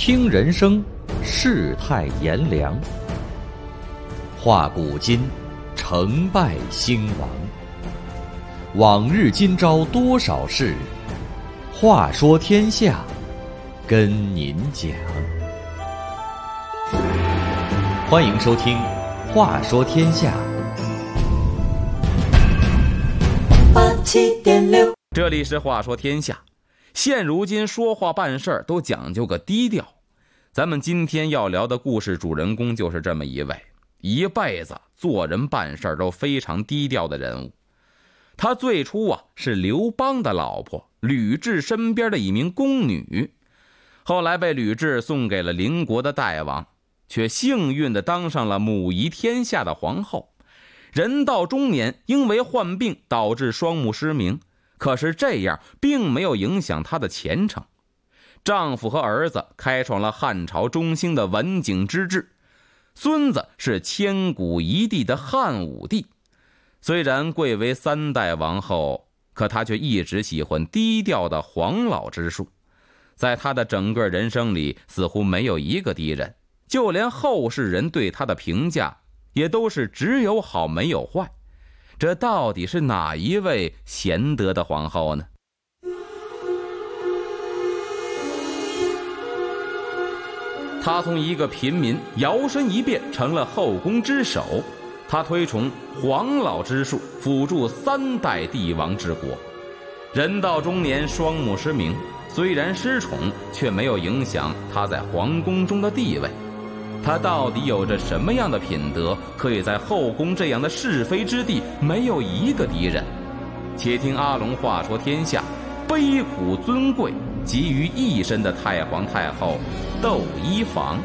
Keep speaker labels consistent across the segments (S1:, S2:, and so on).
S1: 听人生，世态炎凉，话古今，成败兴亡。往日今朝多少事，话说天下，跟您讲。欢迎收听《话说天下》。
S2: 87.6，
S3: 这里是话说天下。现如今说话办事都讲究个低调，咱们今天要聊的故事主人公就是这么一位，一辈子做人办事都非常低调的人物。他最初是刘邦的老婆吕雉身边的一名宫女，后来被吕雉送给了邻国的代王，却幸运地当上了母仪天下的皇后。人到中年，因为患病导致双目失明，可是这样并没有影响她的前程。丈夫和儿子开创了汉朝中兴的文景之治，孙子是千古一帝的汉武帝。虽然贵为3代王后，可她却一直喜欢低调的黄老之术。在她的整个人生里，似乎没有一个敌人，就连后世人对她的评价也都是只有好没有坏。这到底是哪一位贤德的皇后呢？她从一个平民摇身一变成了后宫之首，她推崇黄老之术，辅助3代帝王治国。人到中年，双目失明，虽然失宠，却没有影响她在皇宫中的地位。他到底有着什么样的品德，可以在后宫这样的是非之地没有一个敌人？且听阿龙话说天下，悲苦尊贵集于一身的太皇太后窦漪房。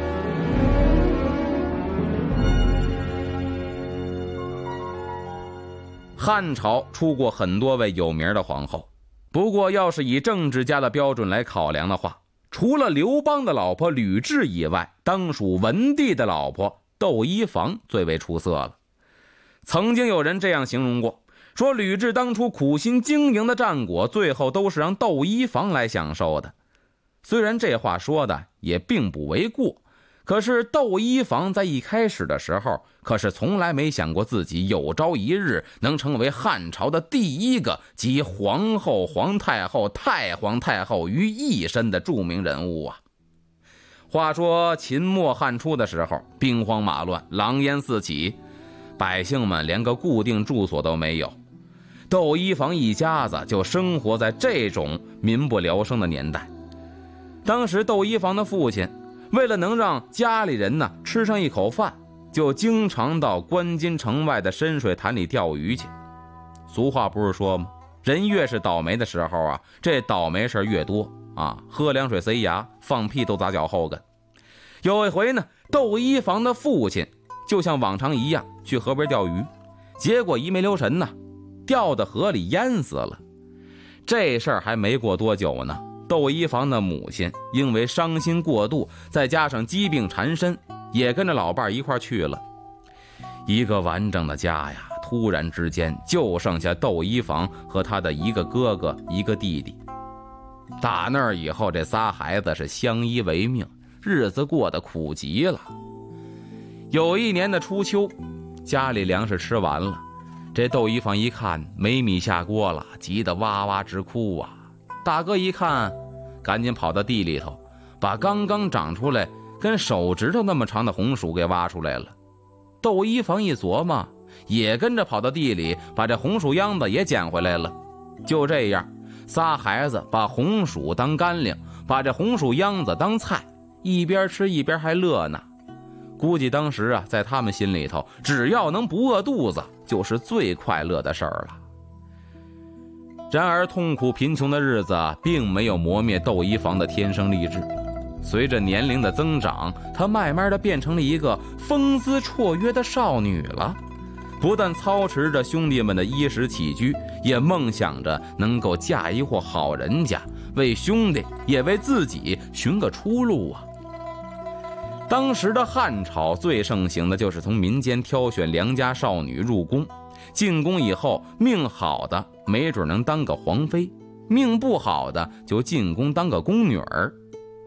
S3: 汉朝出过很多位有名的皇后，不过要是以政治家的标准来考量的话，除了刘邦的老婆吕雉以外，当属文帝的老婆窦漪房最为出色了。曾经有人这样形容过，说吕雉当初苦心经营的战果，最后都是让窦漪房来享受的。虽然这话说的也并不为过，可是窦漪房在一开始的时候可是从来没想过自己有朝一日能成为汉朝的第一个集皇后、皇太后、太皇太后于一身的著名人物啊。话说秦末汉初的时候，兵荒马乱，狼烟四起，百姓们连个固定住所都没有。窦漪房一家子就生活在这种民不聊生的年代。当时窦漪房的父亲为了能让家里人吃上一口饭，就经常到关津城外的深水潭里钓鱼去。俗话不是说吗？人越是倒霉的时候这倒霉事越多喝凉水塞牙，放屁都砸脚后跟。有一回呢，窦漪房的父亲就像往常一样去河边钓鱼，结果一没留神掉到河里淹死了。这事儿还没过多久呢，窦漪房的母亲因为伤心过度，再加上疾病缠身，也跟着老伴一块去了。一个完整的家突然之间就剩下窦漪房和他的一个哥哥一个弟弟。打那儿以后，这仨孩子是相依为命，日子过得苦极了。有一年的初秋，家里粮食吃完了，这窦漪房一看没米下锅了，急得哇哇直哭大哥一看，赶紧跑到地里头，把刚刚长出来跟手指头那么长的红薯给挖出来了。窦漪房一琢磨，也跟着跑到地里，把这红薯秧子也捡回来了。就这样，仨孩子把红薯当干粮，把这红薯秧子当菜，一边吃一边还乐呢。估计当时在他们心里头，只要能不饿肚子，就是最快乐的事儿了。然而痛苦贫穷的日子并没有磨灭窦漪房的天生丽质。随着年龄的增长，她慢慢的变成了一个风姿绰约的少女了。不但操持着兄弟们的衣食起居，也梦想着能够嫁一户好人家，为兄弟也为自己寻个出路当时的汉朝最盛行的就是从民间挑选良家少女入宫，进宫以后，命好的没准能当个皇妃，命不好的就进宫当个宫女儿。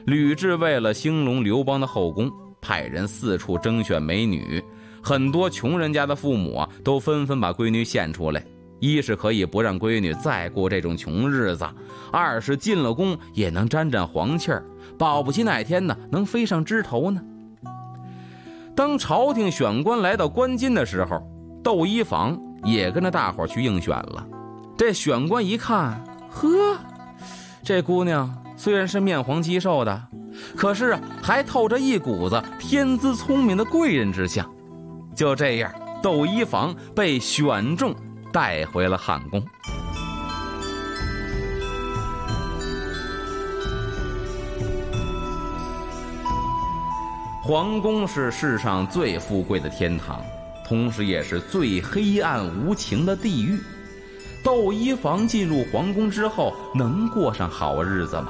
S3: 吕雉为了兴隆刘邦的后宫，派人四处征选美女，很多穷人家的父母都纷纷把闺女献出来，一是可以不让闺女再过这种穷日子，二是进了宫也能沾沾黄气儿，保不齐哪天呢能飞上枝头呢。当朝廷选官来到关津的时候，窦漪房也跟着大伙去应选了。这选官一看，呵，这姑娘虽然是面黄肌瘦的，可是还透着一股子天资聪明的贵人之相。就这样，窦漪房被选中带回了汉宫。皇宫是世上最富贵的天堂，同时也是最黑暗无情的地狱。窦漪房进入皇宫之后，能过上好日子吗？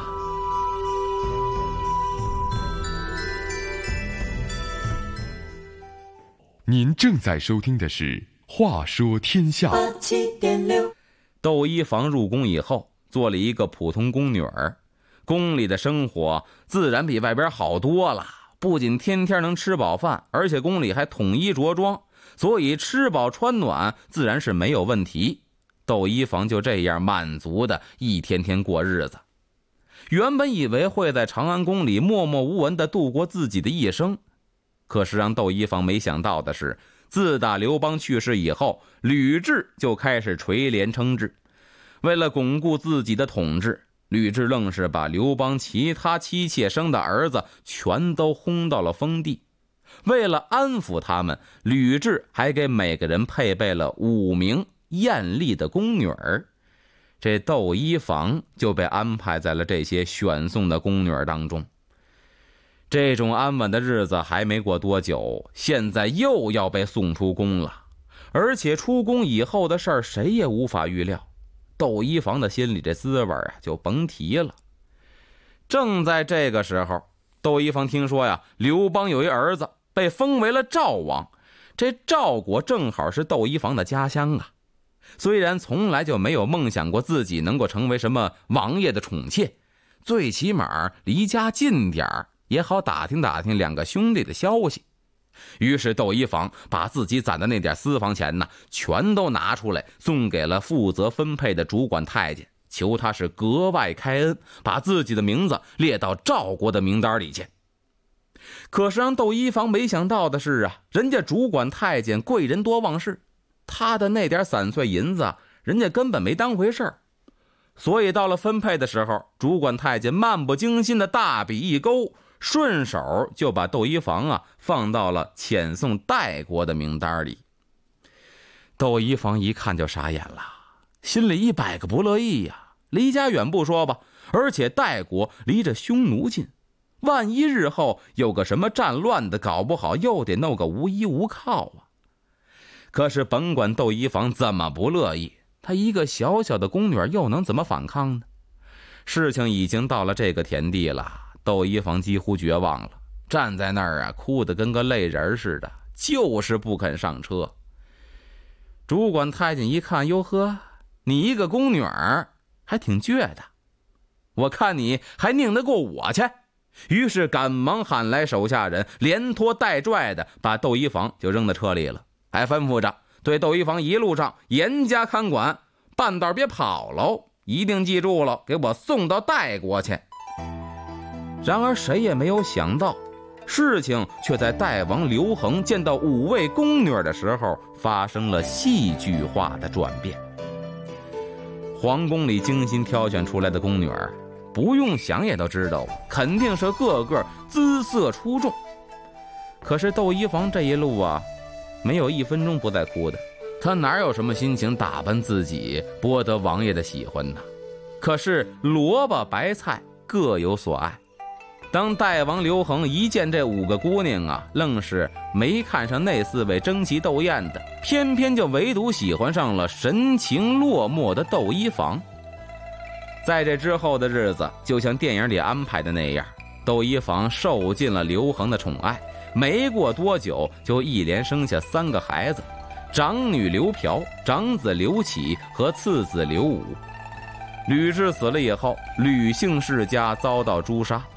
S2: 您正在收听的是《话说天下》。
S3: 窦漪房入宫以后，做了一个普通宫女儿，宫里的生活自然比外边好多了。不仅天天能吃饱饭，而且宫里还统一着装，所以吃饱穿暖自然是没有问题。窦漪房就这样满足的一天天过日子。原本以为会在长安宫里默默无闻的度过自己的一生，可是让窦漪房没想到的是，自打刘邦去世以后，吕雉就开始垂帘称制。为了巩固自己的统治，吕雉愣是把刘邦其他妻妾生的儿子全都轰到了封地。为了安抚他们，吕雉还给每个人配备了5名艳丽的宫女儿。这窦漪房就被安排在了这些选送的宫女儿当中。这种安稳的日子还没过多久，现在又要被送出宫了，而且出宫以后的事儿谁也无法预料。窦漪房的心里这滋味就甭提了。正在这个时候，窦漪房听说呀，刘邦有一儿子被封为了赵王，这赵国正好是窦漪房的家乡啊。虽然从来就没有梦想过自己能够成为什么王爷的宠妾，最起码离家近点儿也好打听打听2个兄弟的消息。于是窦漪房把自己攒的那点私房钱呢，全都拿出来送给了负责分配的主管太监，求他是格外开恩，把自己的名字列到赵国的名单里去。可是让窦漪房没想到的是啊，人家主管太监贵人多忘事，他的那点散碎银子人家根本没当回事儿。所以到了分配的时候，主管太监漫不经心的大笔一勾，顺手就把窦漪房放到了遣送代国的名单里。窦漪房一看就傻眼了，心里100个不乐意呀。离家远不说吧，而且代国离着匈奴近，万一日后有个什么战乱的，搞不好又得弄个无依无靠啊。可是甭管窦漪房怎么不乐意，他一个小小的宫女又能怎么反抗呢？事情已经到了这个田地了，窦漪房几乎绝望了，站在那儿哭得跟个泪人似的，就是不肯上车。主管太监一看，哟呵，你一个宫女还挺倔的，我看你还拧得过我去。于是赶忙喊来手下人，连拖带拽的把窦漪房就扔在车里了，还吩咐着对窦漪房一路上严加看管，半道别跑喽，一定记住了，给我送到代国去。然而谁也没有想到，事情却在代王刘恒见到5位宫女的时候发生了戏剧化的转变。皇宫里精心挑选出来的宫女儿，不用想也都知道，肯定是个个姿色出众。可是窦漪房这一路没有1分钟不在哭的，他哪有什么心情打扮自己，博得王爷的喜欢呢？可是萝卜白菜各有所爱。当代王刘恒一见这5个姑娘愣是没看上那4位争奇斗艳的，偏偏就唯独喜欢上了神情落寞的窦漪房。在这之后的日子，就像电影里安排的那样，窦漪房受尽了刘恒的宠爱，没过多久就一连生下3个孩子，长女刘嫖、长子刘启和次子刘武。吕雉死了以后，吕姓世家遭到诛杀，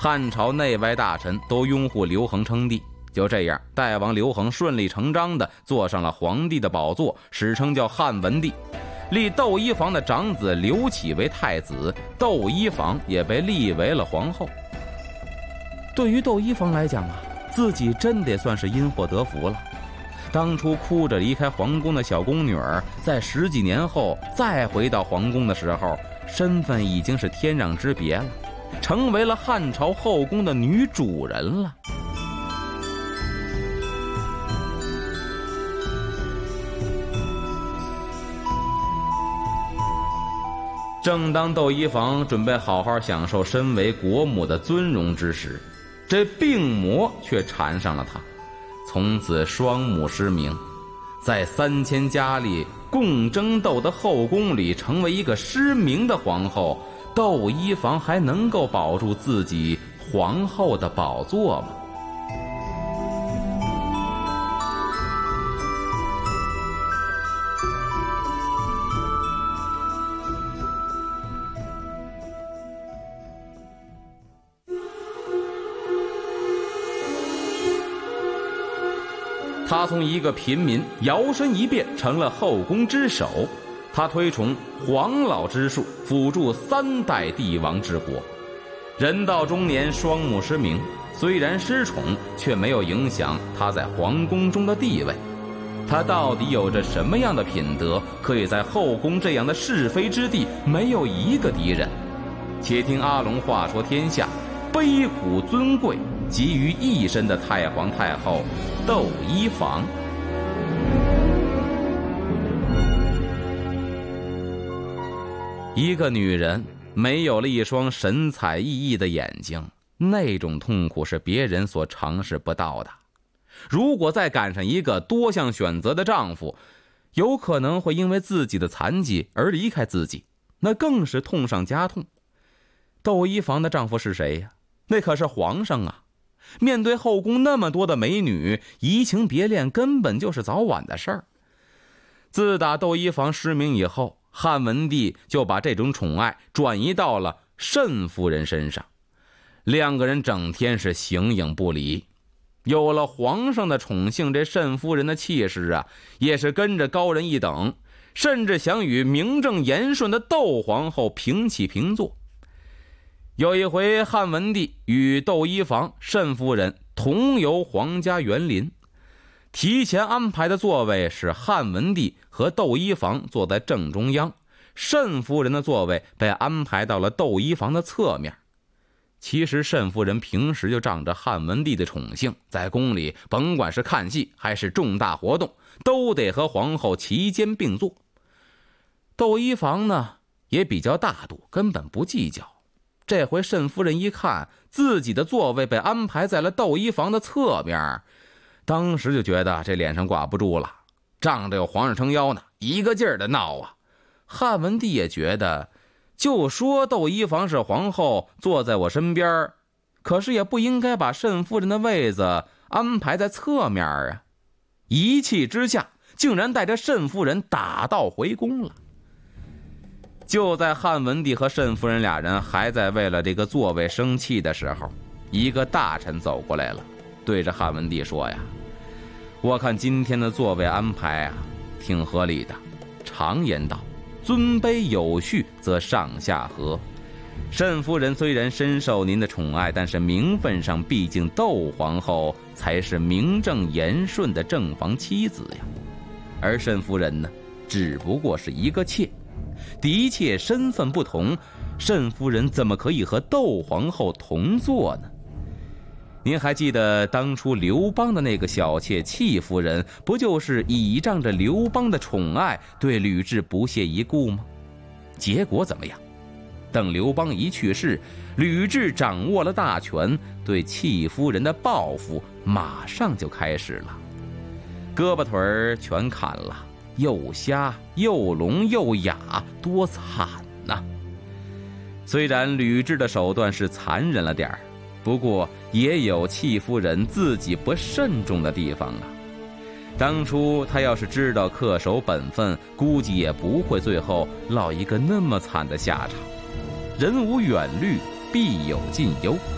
S3: 汉朝内外大臣都拥护刘恒称帝。就这样，代王刘恒顺理成章地坐上了皇帝的宝座，史称叫汉文帝。立窦漪房的长子刘启为太子，窦漪房也被立为了皇后。对于窦漪房来讲啊，自己真得算是因祸得福了。当初哭着离开皇宫的小宫女儿，在10几年后再回到皇宫的时候，身份已经是天壤之别了，成为了汉朝后宫的女主人了。正当窦漪房准备好好享受身为国母的尊荣之时，这病魔却缠上了她，从此双目失明，在3000佳丽共争斗的后宫里成为一个失明的皇后，窦漪房还能够保住自己皇后的宝座吗？他从一个平民摇身一变成了后宫之首，他推崇黄老之术，辅助3代帝王治国。人到中年双目失明，虽然失宠，却没有影响他在皇宫中的地位。他到底有着什么样的品德，可以在后宫这样的是非之地没有一个敌人？且听阿龙话说天下，悲苦尊贵集于一身的太皇太后窦漪房。一个女人没有了一双神采奕奕的眼睛，那种痛苦是别人所尝试不到的。如果再赶上一个多项选择的丈夫，有可能会因为自己的残疾而离开自己，那更是痛上加痛。窦漪房的丈夫是谁呀？那可是皇上啊！面对后宫那么多的美女，移情别恋根本就是早晚的事儿。自打窦漪房失明以后，汉文帝就把这种宠爱转移到了慎夫人身上，两个人整天是形影不离。有了皇上的宠幸，这慎夫人的气势啊，也是跟着高人一等，甚至想与名正言顺的窦皇后平起平坐。有一回，汉文帝与窦漪房、慎夫人同游皇家园林，提前安排的座位是汉文帝和窦漪房坐在正中央，慎夫人的座位被安排到了窦漪房的侧面。其实慎夫人平时就仗着汉文帝的宠幸，在宫里甭管是看戏还是重大活动，都得和皇后齐肩并坐。窦漪房呢也比较大度，根本不计较。这回慎夫人一看自己的座位被安排在了窦漪房的侧面，当时就觉得这脸上挂不住了，仗着有皇上撑腰呢，一个劲儿的闹啊。汉文帝也觉得，就说窦漪房是皇后，坐在我身边，可是也不应该把慎夫人的位子安排在侧面啊。一气之下，竟然带着慎夫人打道回宫了。就在汉文帝和慎夫人俩人还在为了这个座位生气的时候，一个大臣走过来了，对着汉文帝说呀：“我看今天的座位安排啊，挺合理的。常言道，尊卑有序，则上下和。慎夫人虽然深受您的宠爱，但是名分上，毕竟窦皇后才是名正言顺的正房妻子呀。而慎夫人呢，只不过是一个妾。的确身份不同，慎夫人怎么可以和窦皇后同坐呢？您还记得当初刘邦的那个小妾戚夫人，不就是倚仗着刘邦的宠爱，对吕雉不屑一顾吗？结果怎么样？等刘邦一去世，吕雉掌握了大权，对戚夫人的报复马上就开始了，胳膊腿儿全砍了，又瞎又聋又哑，多惨呐！虽然吕雉的手段是残忍了点儿，不过也有戚夫人自己不慎重的地方啊。当初她要是知道恪守本分，估计也不会最后落一个那么惨的下场。人无远虑，必有近忧。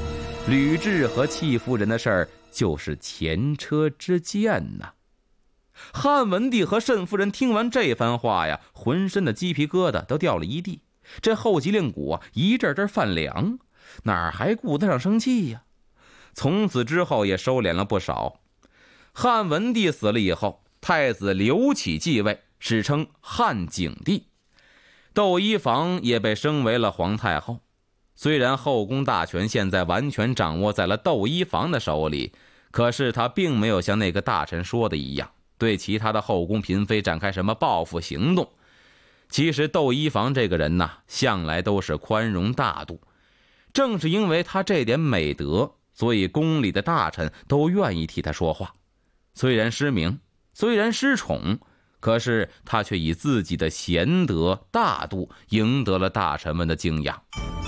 S3: 吕雉和戚夫人的事儿就是前车之鉴呐。汉文帝和慎夫人听完这番话呀，浑身的鸡皮疙瘩都掉了一地，这后脊梁骨一阵阵泛凉，哪还顾得上生气呀？从此之后也收敛了不少。汉文帝死了以后，太子刘启继位，史称汉景帝。窦漪房也被升为了皇太后。虽然后宫大权现在完全掌握在了窦漪房的手里，可是他并没有像那个大臣说的一样，对其他的后宫嫔妃展开什么报复行动。其实窦漪房这个人呐，向来都是宽容大度，正是因为他这点美德，所以宫里的大臣都愿意替他说话。虽然失明，虽然失宠，可是他却以自己的贤德大度赢得了大臣们的敬仰。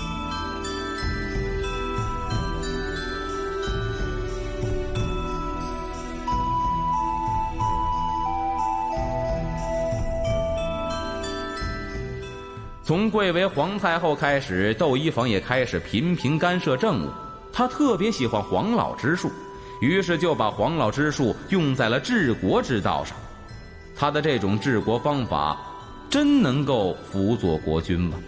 S3: 从贵为皇太后开始，窦漪房也开始频频干涉政务。他特别喜欢黄老之术，于是就把黄老之术用在了治国之道上。他的这种治国方法真能够辅佐国君吗？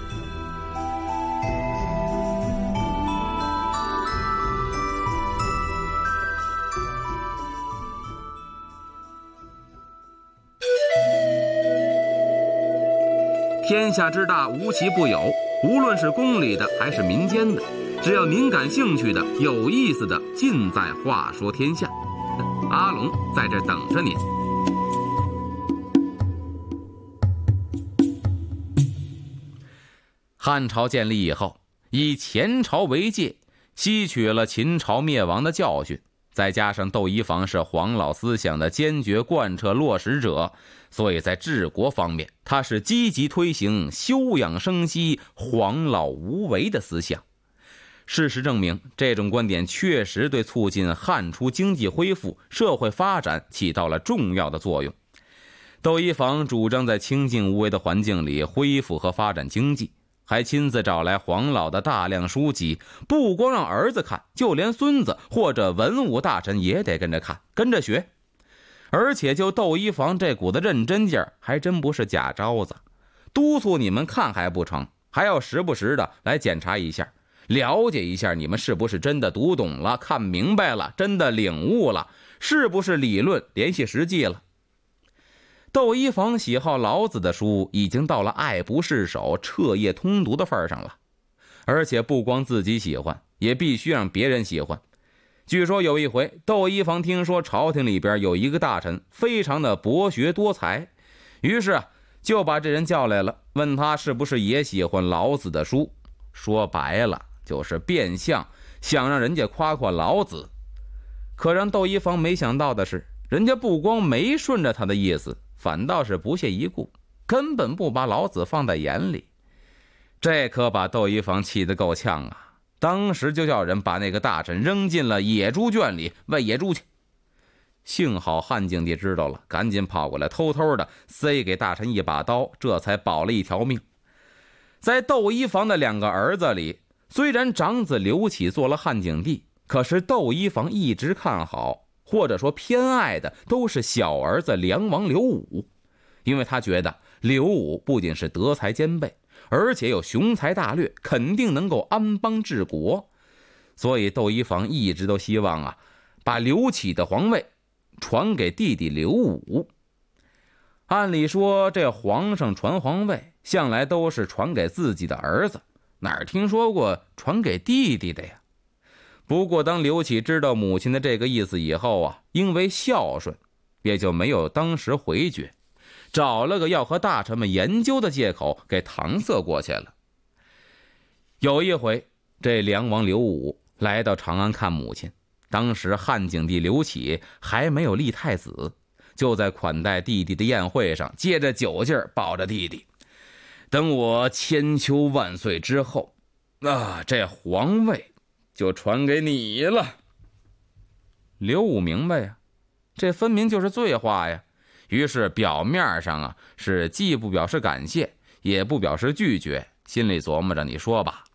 S3: 天下之大，无奇不有，无论是宫里的还是民间的，只要您感兴趣的、有意思的，尽在话说天下。阿龙在这等着您。汉朝建立以后，以前朝为戒，吸取了秦朝灭亡的教训，再加上窦漪房是黄老思想的坚决贯彻落实者，所以在治国方面，他是积极推行休养生息、黄老无为的思想。事实证明，这种观点确实对促进汉初经济恢复、社会发展起到了重要的作用。窦漪房主张在清静无为的环境里恢复和发展经济，还亲自找来黄老的大量书籍，不光让儿子看，就连孙子或者文武大臣也得跟着看，跟着学。而且就窦漪房这股子认真劲儿，还真不是假招子，督促你们看还不成，还要时不时的来检查一下，了解一下你们是不是真的读懂了、看明白了、真的领悟了，是不是理论联系实际了。窦漪房喜好老子的书已经到了爱不释手、彻夜通读的份上了，而且不光自己喜欢，也必须让别人喜欢。据说有一回，窦漪房听说朝廷里边有一个大臣非常的博学多才，于是就把这人叫来了，问他是不是也喜欢老子的书。说白了就是变相想让人家夸夸老子。可让窦漪房没想到的是，人家不光没顺着他的意思，反倒是不屑一顾，根本不把老子放在眼里。这可把窦漪房气得够呛啊！当时就叫人把那个大臣扔进了野猪圈里喂野猪去。幸好汉景帝知道了，赶紧跑过来偷偷的塞给大臣一把刀，这才保了一条命。在窦漪房的两个儿子里，虽然长子刘启做了汉景帝，可是窦漪房一直看好或者说偏爱的都是小儿子梁王刘武，因为他觉得刘武不仅是德才兼备，而且有雄才大略，肯定能够安邦治国。所以窦漪房一直都希望把刘启的皇位传给弟弟刘武。按理说这皇上传皇位向来都是传给自己的儿子，哪儿听说过传给弟弟的呀？不过当刘启知道母亲的这个意思以后因为孝顺，也就没有当时回绝，找了个要和大臣们研究的借口给搪塞过去了。有一回，这梁王刘武来到长安看母亲，当时汉景帝刘启还没有立太子，就在款待弟弟的宴会上借着酒劲儿抱着弟弟，等我千秋万岁之后这皇位就传给你了。刘武明白这分明就是醉话呀，于是表面上是既不表示感谢，也不表示拒绝，心里琢磨着你说吧，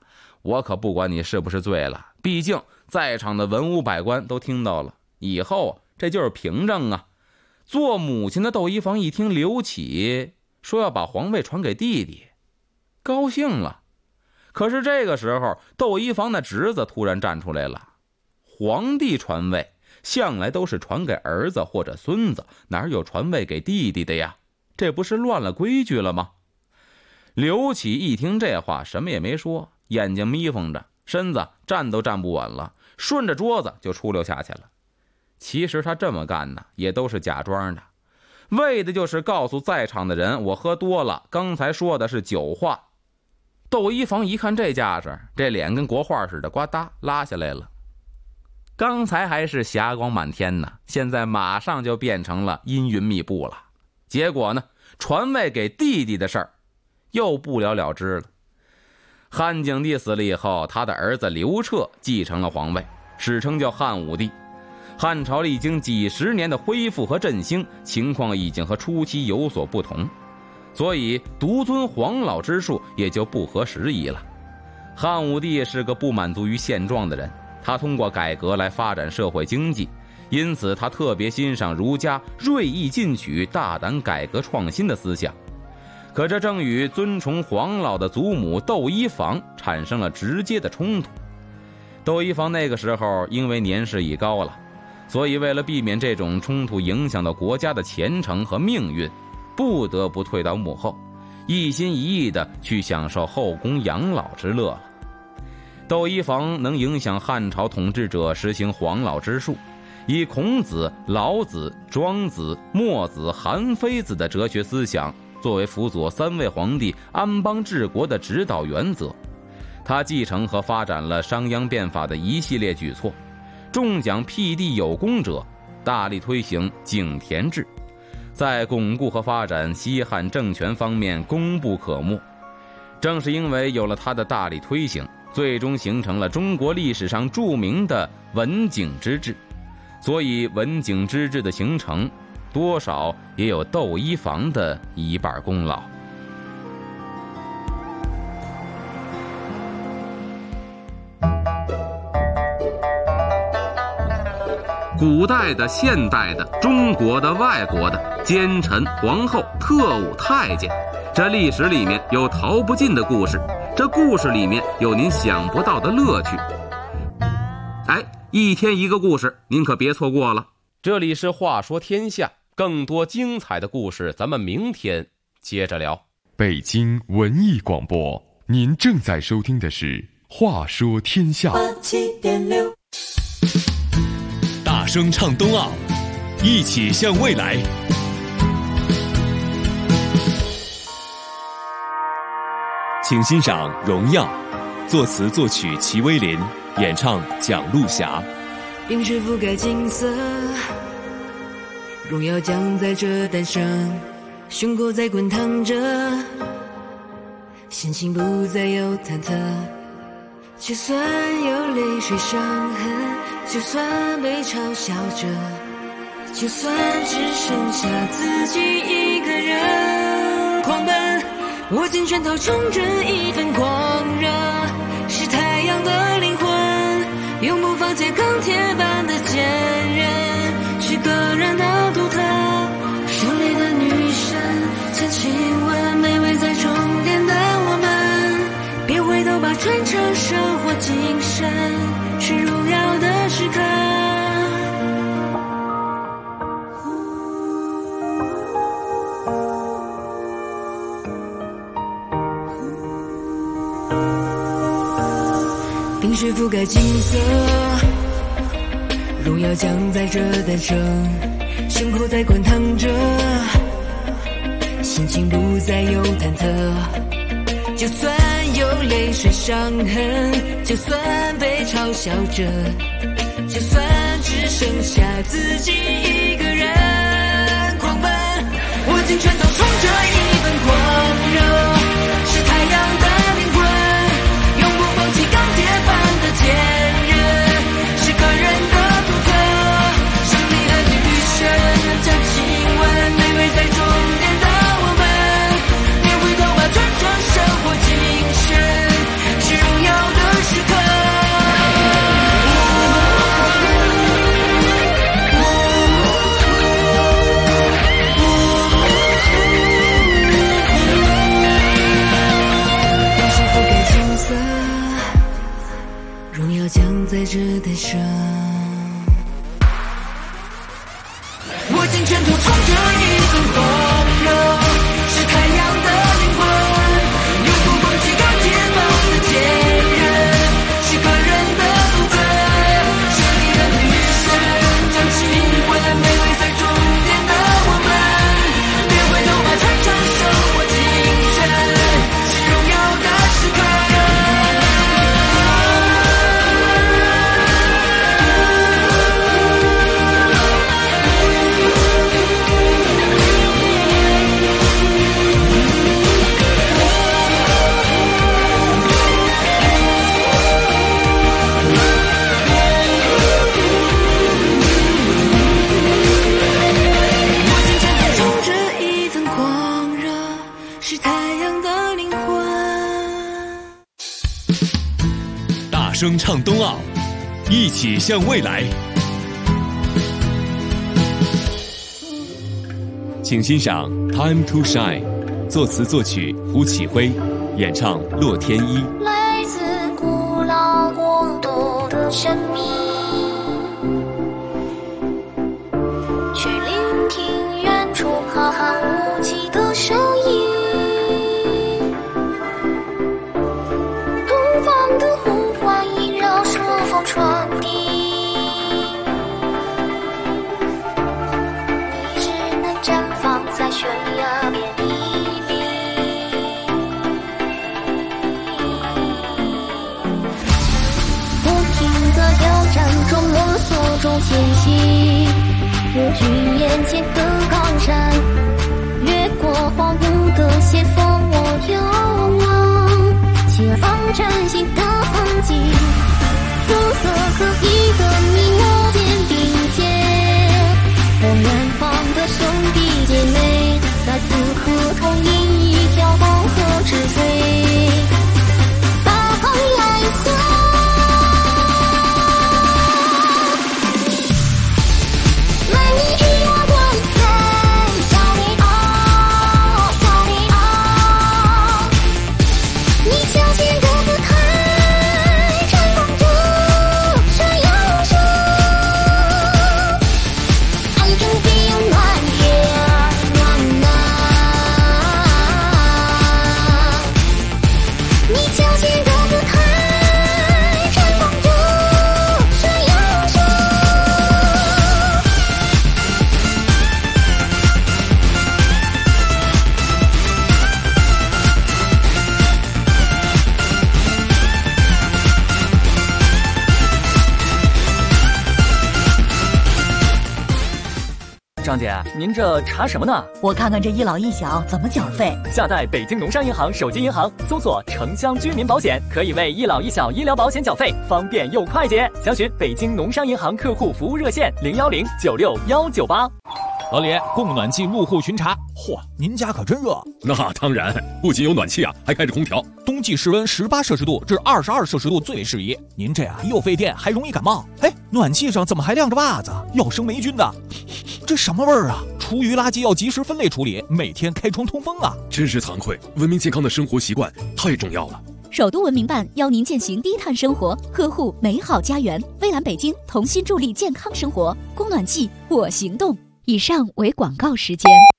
S3: 我可不管你是不是醉了，毕竟在场的文武百官都听到了，以后这就是凭证啊。做母亲的窦漪房一听刘启说要把皇位传给弟弟，高兴了。可是这个时候窦漪房的侄子突然站出来了，皇帝传位向来都是传给儿子或者孙子，哪有传位给弟弟的呀？这不是乱了规矩了吗？刘启一听这话什么也没说，眼睛眯缝着，身子站都站不稳了，顺着桌子就出溜下去了。其实他这么干呢也都是假装的，为的就是告诉在场的人我喝多了，刚才说的是酒话。窦漪房一看这架势，这脸跟国画似的呱嗒拉下来了。刚才还是霞光满天呢，现在马上就变成了阴云密布了。结果呢，传位给弟弟的事儿又不了了之了。汉景帝死了以后，他的儿子刘彻继承了皇位，史称叫汉武帝。汉朝历经几十年的恢复和振兴，情况已经和初期有所不同，所以独尊黄老之术也就不合时宜了。汉武帝是个不满足于现状的人，他通过改革来发展社会经济，因此他特别欣赏儒家锐意进取、大胆改革创新的思想。可这正与尊崇黄老的祖母窦漪房产生了直接的冲突。窦漪房那个时候因为年事已高了，所以为了避免这种冲突影响到国家的前程和命运，不得不退到幕后，一心一意地去享受后宫养老之乐了。窦漪房能影响汉朝统治者实行黄老之术，以孔子、老子、庄子、墨子、韩非子的哲学思想作为辅佐3位皇帝安邦治国的指导原则。他继承和发展了商鞅变法的一系列举措，重奖辟地有功者，大力推行井田制，在巩固和发展西汉政权方面功不可没。正是因为有了他的大力推行，最终形成了中国历史上著名的文景之治，所以文景之治的形成多少也有窦漪房的一半功劳。古代的、现代的、中国的、外国的奸臣、皇后、特务、太监，这历史里面有逃不尽的故事，这故事里面有您想不到的乐趣。一天一个故事，您可别错过了。这里是话说天下，更多精彩的故事咱们明天接着聊。
S2: 北京文艺广播，您正在收听的是话说天下。
S4: 87.6，大声唱冬奥，一起向未来。请欣赏《荣耀》，作词作曲齐威林，演唱蒋璐霞。
S5: 冰水覆盖金色，荣耀将在这诞生，胸口在滚烫着，心情不再有忐忑，就算有泪水伤痕，就算被嘲笑着，就算只剩下自己一个人狂奔，握紧拳头冲着一份狂热，是太阳的灵魂，永不放弃钢铁般的坚韧，是个人的独特，胜利的女神将亲吻卑微在终点的我们，别回头吧，传承生活精神，是荣耀的时刻。冰水覆盖金色，荣耀将在这诞生，胸口在滚烫着，心情不再有忐忑，就算有泪水伤痕，就算被嘲笑着，就算只剩下自己一个人狂奔，握紧拳头冲着一份狂热，是太阳的灵魂，永不放弃钢铁般的坚韧，是个人的独特，胜利的女神将亲吻卑微在终点的我们，别回头吧，传承生活精神，是荣耀的
S4: 声唱冬奥，一起向未来。请欣赏《Time to Shine》，作词作曲胡启辉，演唱洛天依。
S6: 来自古老国度的神秘，去聆听远处浩瀚无际的声音。东方的呼唤萦绕朔风传递，你只能绽放在悬崖边屹立。不停的挑战中摸索中前行，无惧眼前的高山，越过荒芜的斜峰，我遥望前方崭新的风景。肤色各异的你我肩并肩，我远方的兄弟姐妹在此刻同饮一条黄河之水，大航来回。
S7: 张姐，您这查什么呢？
S8: 我看看这一老一小怎么缴费。
S7: 下载北京农商银行手机银行，搜索城乡居民保险，可以为一老一小医疗保险缴费，方便又快捷。详询北京农商银行客户服务热线010969198。
S9: 老李，供暖气入户巡查。
S10: 嚯，您家可真热。
S11: 那当然，不仅有暖气啊，还开着空调。
S10: 冬季室温18摄氏度至22摄氏度最为适宜。您这样又费电，还容易感冒。哎，暖气上怎么还晾着袜子？要生霉菌的。这什么味儿啊？厨余垃圾要及时分类处理，每天开窗通风啊！
S11: 真是惭愧，文明健康的生活习惯太重要了。
S12: 首都文明办邀您践行低碳生活，呵护美好家园。蔚蓝北京同心助力健康生活，供暖季我行动。以上为广告时间。